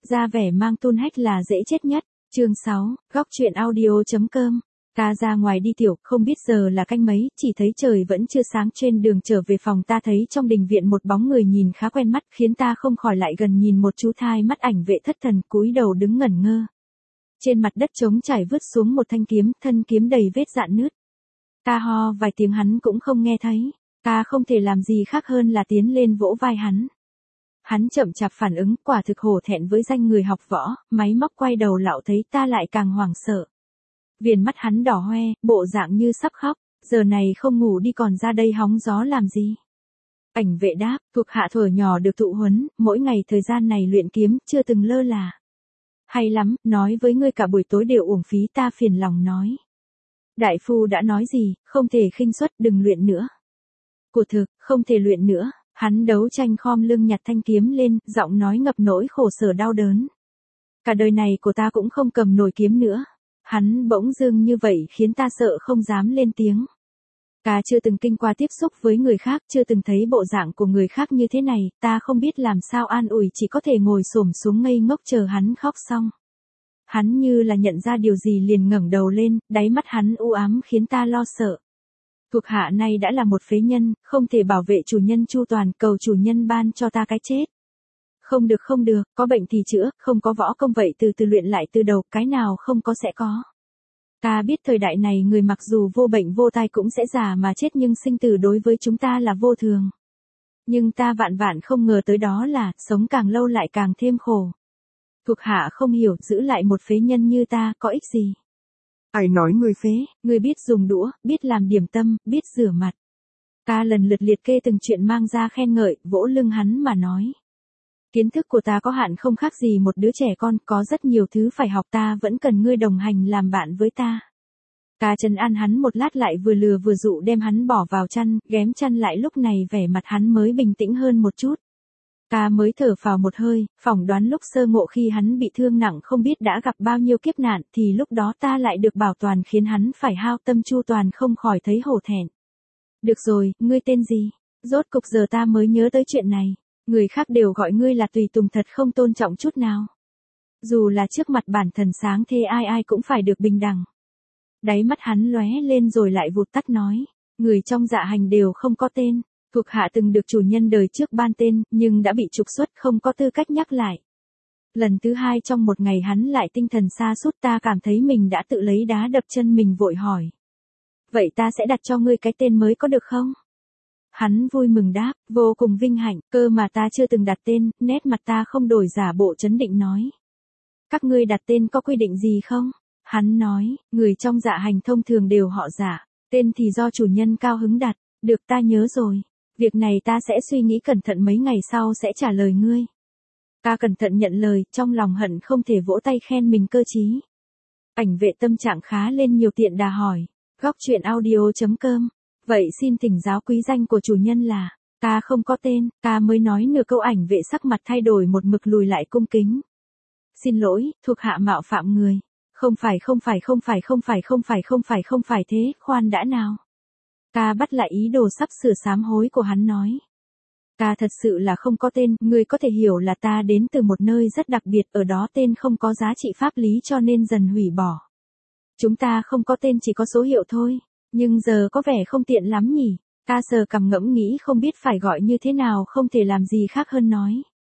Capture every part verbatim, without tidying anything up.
Ra vẻ mang tôn hách là dễ chết nhất. Chương sáu, góc truyện audio.com. Ta ra ngoài đi tiểu, không biết giờ là canh mấy, chỉ thấy trời vẫn chưa sáng. Trên đường trở về phòng ta thấy trong đình viện một bóng người nhìn khá quen mắt, khiến ta không khỏi lại gần nhìn một chú thai mắt ảnh vệ thất thần cúi đầu đứng ngẩn ngơ. Trên mặt đất trống trải vứt xuống một thanh kiếm, thân kiếm đầy vết rạn nứt. Ta ho vài tiếng hắn cũng không nghe thấy, ta không thể làm gì khác hơn là tiến lên vỗ vai hắn. Hắn chậm chạp phản ứng, quả thực hổ thẹn với danh người học võ, máy móc quay đầu lạo thấy ta lại càng hoảng sợ. Viền mắt hắn đỏ hoe, bộ dạng như sắp khóc, giờ này không ngủ đi còn ra đây hóng gió làm gì? Ảnh vệ đáp, thuộc hạ thuở nhỏ được thụ huấn, mỗi ngày thời gian này luyện kiếm, chưa từng lơ là. Hay lắm, nói với ngươi cả buổi tối đều uổng phí, ta phiền lòng nói. Đại phu đã nói gì, không thể khinh suất, đừng luyện nữa. Của thực, không thể luyện nữa. Hắn đấu tranh khom lưng nhặt thanh kiếm lên, giọng nói ngập nỗi khổ sở đau đớn. Cả đời này của ta cũng không cầm nổi kiếm nữa. Hắn bỗng dưng như vậy khiến ta sợ không dám lên tiếng. Ta chưa từng kinh qua tiếp xúc với người khác, chưa từng thấy bộ dạng của người khác như thế này, ta không biết làm sao an ủi, chỉ có thể ngồi xổm xuống ngây ngốc chờ hắn khóc xong. Hắn như là nhận ra điều gì liền ngẩng đầu lên, đáy mắt hắn u ám khiến ta lo sợ. Thuộc hạ này đã là một phế nhân, không thể bảo vệ chủ nhân chu toàn, cầu chủ nhân ban cho ta cái chết. Không được không được, có bệnh thì chữa, không có võ công vậy từ từ luyện lại từ đầu, cái nào không có sẽ có. Ta biết thời đại này người mặc dù vô bệnh vô tai cũng sẽ già mà chết, nhưng sinh tử đối với chúng ta là vô thường. Nhưng ta vạn vạn không ngờ tới đó là, sống càng lâu lại càng thêm khổ. Thuộc hạ không hiểu, giữ lại một phế nhân như ta, có ích gì? Ai nói ngươi phế? Ngươi biết dùng đũa, biết làm điểm tâm, biết rửa mặt. Ta lần lượt liệt kê từng chuyện mang ra khen ngợi, vỗ lưng hắn mà nói. Kiến thức của ta có hạn không khác gì một đứa trẻ con, có rất nhiều thứ phải học, ta vẫn cần ngươi đồng hành làm bạn với ta. Ta trấn an hắn một lát lại vừa lừa vừa dụ đem hắn bỏ vào chăn, ghém chăn lại, lúc này vẻ mặt hắn mới bình tĩnh hơn một chút. Ta mới thở phào một hơi, phỏng đoán lúc sơ ngộ khi hắn bị thương nặng không biết đã gặp bao nhiêu kiếp nạn, thì lúc đó ta lại được bảo toàn khiến hắn phải hao tâm chu toàn không khỏi thấy hổ thẹn. Được rồi, ngươi tên gì? Rốt cục giờ ta mới nhớ tới chuyện này. Người khác đều gọi ngươi là tùy tùng, thật không tôn trọng chút nào. Dù là trước mặt bản thần sáng thế ai ai cũng phải được bình đẳng. Đáy mắt hắn lóe lên rồi lại vụt tắt nói. Người trong dạ hành đều không có tên. Thuộc hạ từng được chủ nhân đời trước ban tên, nhưng đã bị trục xuất, không có tư cách nhắc lại. Lần thứ hai trong một ngày hắn lại tinh thần sa sút, ta cảm thấy mình đã tự lấy đá đập chân mình, vội hỏi. Vậy ta sẽ đặt cho ngươi cái tên mới có được không? Hắn vui mừng đáp, vô cùng vinh hạnh, cơ mà ta chưa từng đặt tên, nét mặt ta không đổi, giả bộ trấn định nói. Các ngươi đặt tên có quy định gì không? Hắn nói, người trong dạ hành thông thường đều họ Dạ, tên thì do chủ nhân cao hứng đặt. Được, ta nhớ rồi. Việc này ta sẽ suy nghĩ cẩn thận, mấy ngày sau sẽ trả lời ngươi. Ta cẩn thận nhận lời, trong lòng hận không thể vỗ tay khen mình cơ trí. Ảnh vệ tâm trạng khá lên nhiều, tiện đà hỏi. Góc truyện audio.com. Vậy xin thỉnh giáo quý danh của chủ nhân là? Ta không có tên, ta mới nói nửa câu, ảnh vệ sắc mặt thay đổi một mực lùi lại cung kính. Xin lỗi, thuộc hạ mạo phạm người. Không phải không phải không phải không phải không phải không phải không phải thế, khoan đã nào. Ta bắt lại ý đồ sắp sửa sám hối của hắn nói. Ta thật sự là không có tên, ngươi có thể hiểu là ta đến từ một nơi rất đặc biệt, ở đó tên không có giá trị pháp lý cho nên dần hủy bỏ. Chúng ta không có tên, chỉ có số hiệu thôi, nhưng giờ có vẻ không tiện lắm nhỉ. Ta sờ cằm ngẫm nghĩ không biết phải gọi như thế nào, không thể làm gì khác hơn nói.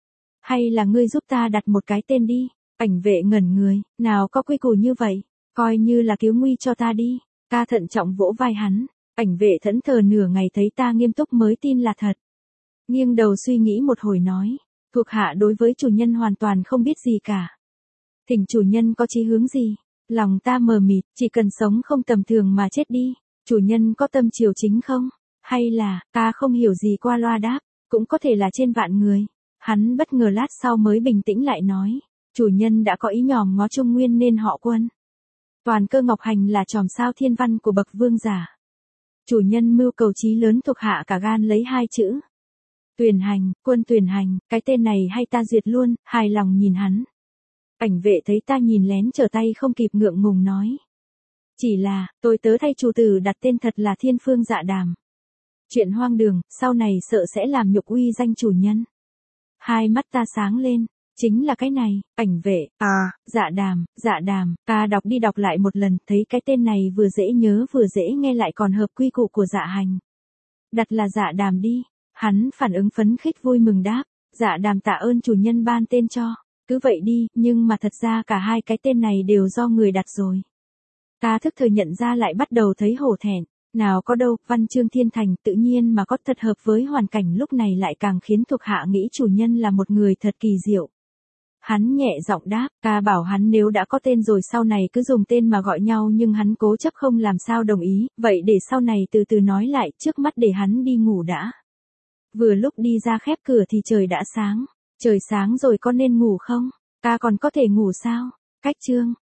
Hay là ngươi giúp ta đặt một cái tên đi. Ảnh vệ ngẩn người, nào có quy củ như vậy, coi như là cứu nguy cho ta đi. Ta thận trọng vỗ vai hắn. Ảnh vệ thẫn thờ nửa ngày thấy ta nghiêm túc mới tin là thật. Nghiêng đầu suy nghĩ một hồi nói. Thuộc hạ đối với chủ nhân hoàn toàn không biết gì cả. Thỉnh chủ nhân có chí hướng gì? Lòng ta mờ mịt, chỉ cần sống không tầm thường mà chết đi. Chủ nhân có tâm triều chính không? Hay là, ta không hiểu gì qua loa đáp, cũng có thể là trên vạn người. Hắn bất ngờ lát sau mới bình tĩnh lại nói. Chủ nhân đã có ý nhòm ngó Trung Nguyên nên họ Quân. Toàn cơ ngọc hành là chòm sao thiên văn của bậc vương giả. Chủ nhân mưu cầu chí lớn, thuộc hạ cả gan lấy hai chữ. Tuyền hành, Quân Tuyền hành, cái tên này hay ta duyệt luôn, hài lòng nhìn hắn. Ảnh vệ thấy ta nhìn lén trở tay không kịp ngượng ngùng nói. Chỉ là, tôi tớ thay chủ tử đặt tên thật là Thiên Phương Dạ Đàm. Chuyện hoang đường, sau này sợ sẽ làm nhục uy danh chủ nhân. Hai mắt ta sáng lên, Chính là cái này, ảnh vệ, À, dạ đàm, dạ đàm, ca đọc đi đọc lại một lần, thấy cái tên này vừa dễ nhớ vừa dễ nghe lại còn hợp quy củ của dạ hành. Đặt là dạ đàm đi, hắn phản ứng phấn khích vui mừng đáp, dạ đàm tạ ơn chủ nhân ban tên cho, cứ vậy đi, nhưng mà thật ra cả hai cái tên này đều do người đặt rồi. Ca thức thời nhận ra lại bắt đầu thấy hổ thẹn, nào có đâu, văn chương thiên thành tự nhiên mà có thật hợp với hoàn cảnh lúc này lại càng khiến thuộc hạ nghĩ chủ nhân là một người thật kỳ diệu. Hắn nhẹ giọng đáp, ca bảo hắn nếu đã có tên rồi sau này cứ dùng tên mà gọi nhau nhưng hắn cố chấp không làm sao đồng ý, vậy để sau này từ từ nói lại, trước mắt để hắn đi ngủ đã. Vừa lúc đi ra khép cửa thì trời đã sáng, trời sáng rồi có nên ngủ không? Ca còn có thể ngủ sao? Cách chương